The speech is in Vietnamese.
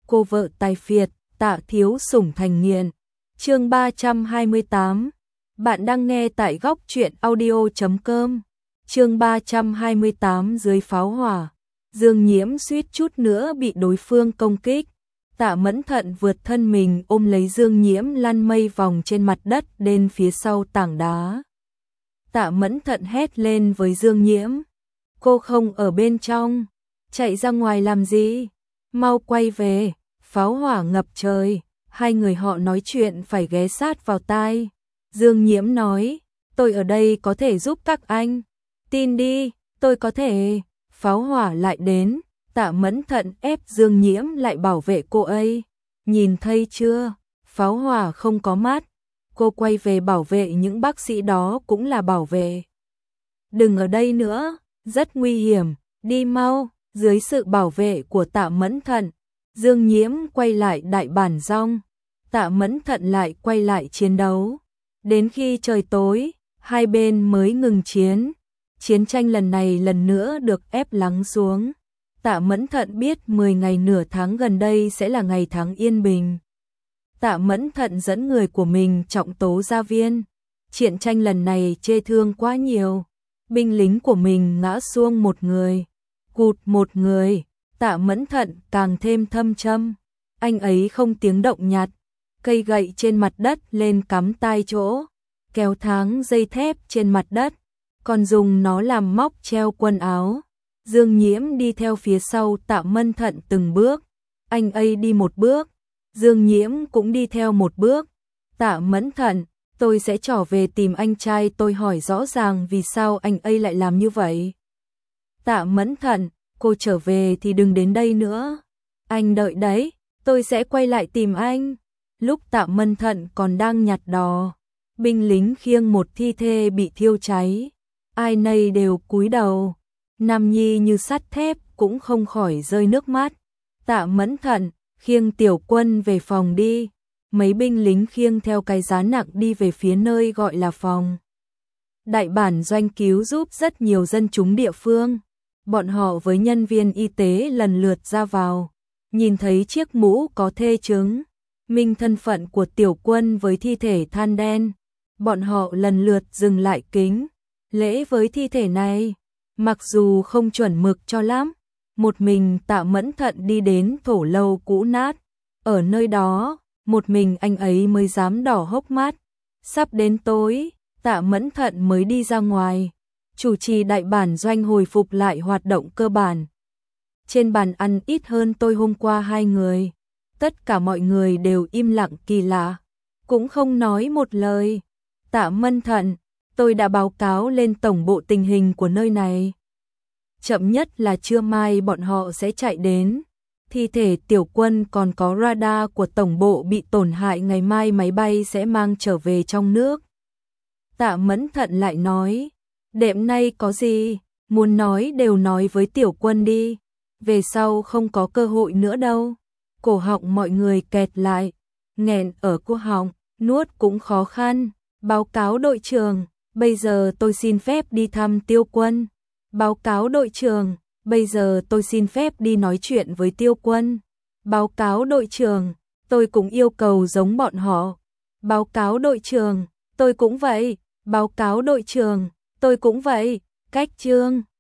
cô vợ tài phiệt, Tạ thiếu sủng thành nghiện. Chương 328. Bạn đang nghe tại góc truyện audio.com. Chương 328 dưới pháo hỏa. Dương Nhiễm suýt chút nữa bị đối phương công kích. Tạ Mẫn Thận vượt thân mình ôm lấy Dương Nhiễm lăn mây vòng trên mặt đất đến phía sau tảng đá. Tạ Mẫn Thận hét lên với Dương Nhiễm. Cô không ở bên trong. Chạy ra ngoài làm gì? Mau quay về. Pháo hỏa ngập trời. Hai người họ nói chuyện phải ghé sát vào tai. Dương Nhiễm nói. Tôi ở đây có thể giúp các anh. Tin đi, tôi có thể. Pháo hỏa lại đến. Tạ Mẫn Thận ép Dương Nhiễm lại bảo vệ cô ấy. Nhìn thấy chưa? Pháo hỏa không có mắt. Cô quay về bảo vệ những bác sĩ đó cũng là bảo vệ. Đừng ở đây nữa, rất nguy hiểm, đi mau. Dưới sự bảo vệ của Tạ Mẫn Thận, Dương Nhiễm quay lại đại bản rong. Tạ Mẫn Thận lại quay lại chiến đấu. Đến khi trời tối, hai bên mới ngừng chiến. Chiến tranh lần này lần nữa được ép lắng xuống. Tạ Mẫn Thận biết 10 ngày nửa tháng gần đây sẽ là ngày tháng yên bình. Tạ Mẫn Thận dẫn người của mình trọng tố gia viên. Chiến tranh lần này chê thương quá nhiều. Binh lính của mình ngã xuông một người, cụt một người. Tạ Mẫn Thận càng thêm thâm châm. Anh ấy không tiếng động nhặt cây gậy trên mặt đất lên cắm tai chỗ, kéo tháng dây thép trên mặt đất, còn dùng nó làm móc treo quần áo. Dương Nhiễm đi theo phía sau Tạ Mẫn Thận từng bước. Anh ấy đi một bước, Dương Nhiễm cũng đi theo một bước. Tạ Mẫn Thận, tôi sẽ trở về tìm anh trai tôi hỏi rõ ràng vì sao anh ấy lại làm như vậy. Tạ Mẫn Thận, cô trở về thì đừng đến đây nữa. Anh đợi đấy, tôi sẽ quay lại tìm anh. Lúc Tạ Mẫn Thận còn đang nhặt đò, binh lính khiêng một thi thể bị thiêu cháy. Ai nấy đều cúi đầu. Nam Nhi như sắt thép cũng không khỏi rơi nước mắt. Tạ Mẫn Thận, khiêng Tiểu Quân về phòng đi. Mấy binh lính khiêng theo cái giá nặng đi về phía nơi gọi là phòng. Đại bản doanh cứu giúp rất nhiều dân chúng địa phương. Bọn họ với nhân viên y tế lần lượt ra vào. Nhìn thấy chiếc mũ có thê chứng minh thân phận của Tiểu Quân với thi thể than đen. Bọn họ lần lượt dừng lại kính lễ với thi thể này. Mặc dù không chuẩn mực cho lắm, một mình Tạ Mẫn Thận đi đến thổ lâu cũ nát. Ở nơi đó, một mình anh ấy mới dám đỏ hốc mắt. Sắp đến tối, Tạ Mẫn Thận mới đi ra ngoài, chủ trì đại bản doanh hồi phục lại hoạt động cơ bản. Trên bàn ăn ít hơn tôi hôm qua 2 người. Tất cả mọi người đều im lặng kỳ lạ, cũng không nói một lời. Tạ Mẫn Thận, tôi đã báo cáo lên tổng bộ tình hình của nơi này. Chậm nhất là trưa mai bọn họ sẽ chạy đến. Thi thể Tiểu Quân còn có radar của tổng bộ bị tổn hại, ngày mai máy bay sẽ mang trở về trong nước. Tạ Mẫn Thận lại nói, đêm nay có gì, muốn nói đều nói với Tiểu Quân đi. Về sau không có cơ hội nữa đâu. Cổ họng mọi người kẹt lại, nghẹn ở cổ họng, nuốt cũng khó khăn. Báo cáo đội trưởng, bây giờ tôi xin phép đi thăm Tiêu Quân. Báo cáo đội trưởng, bây giờ tôi xin phép đi nói chuyện với Tiêu Quân. Báo cáo đội trưởng, tôi cũng yêu cầu giống bọn họ. Báo cáo đội trưởng, tôi cũng vậy. Báo cáo đội trưởng, tôi cũng vậy. Cách chương